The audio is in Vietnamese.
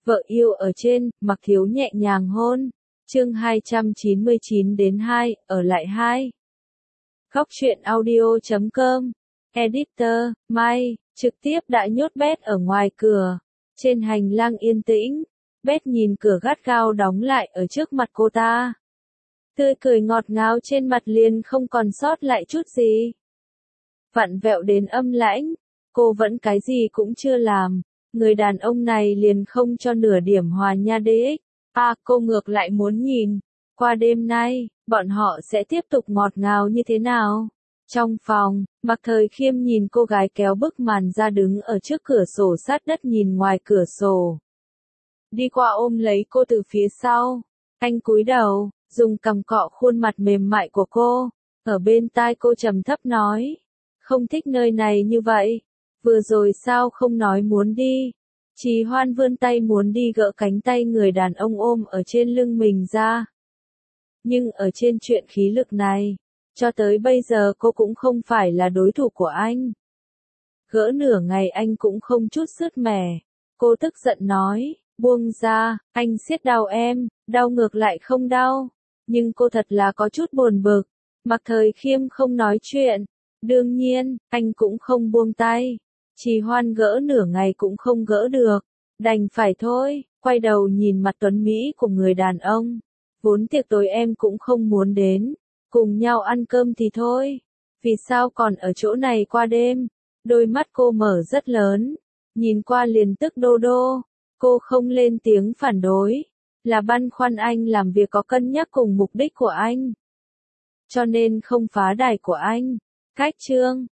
Vợ yêu ở trên, Mặc Thiếu nhẹ nhàng hôn. Chương 299-2, ở lại 2. Góc truyện audio.com. Editor, Mai, trực tiếp đã nhốt Beth ở ngoài cửa. Trên hành lang yên tĩnh, Beth nhìn cửa gắt gao đóng lại ở trước mặt cô ta. Tươi cười ngọt ngào trên mặt liền không còn sót lại chút gì. Vặn vẹo đến âm lãnh, cô vẫn cái gì cũng chưa làm. Người đàn ông này liền không cho nửa điểm hòa nha DX. Cô ngược lại muốn nhìn, qua đêm nay, bọn họ sẽ tiếp tục ngọt ngào như thế nào? Trong phòng, Mạc Thời Khiêm nhìn cô gái kéo bức màn ra đứng ở trước cửa sổ sát đất nhìn ngoài cửa sổ. Đi qua ôm lấy cô từ phía sau. Anh cúi đầu, dùng cằm cọ khuôn mặt mềm mại của cô. Ở bên tai cô trầm thấp nói. Không thích nơi này như vậy. Vừa rồi sao không nói muốn đi? Trì Hoan vươn tay muốn đi gỡ cánh tay người đàn ông ôm ở trên lưng mình ra. Nhưng ở trên chuyện khí lực này, cho tới bây giờ cô cũng không phải là đối thủ của anh. Gỡ nửa ngày anh cũng không chút sứt mẻ. Cô tức giận nói, buông ra, anh siết đau em, đau ngược lại không đau. Nhưng cô thật là có chút buồn bực. Mạc Thời Khiêm không nói chuyện. Đương nhiên, anh cũng không buông tay. Trì Hoan gỡ nửa ngày cũng không gỡ được. Đành phải thôi, quay đầu nhìn mặt tuấn Mỹ của người đàn ông. Vốn tiệc tối em cũng không muốn đến. Cùng nhau ăn cơm thì thôi. Vì sao còn ở chỗ này qua đêm? Đôi mắt cô mở rất lớn. Nhìn qua liền tức đô đô. Cô không lên tiếng phản đối. Là băn khoăn anh làm việc có cân nhắc cùng mục đích của anh. Cho nên không phá đài của anh. Cách chương.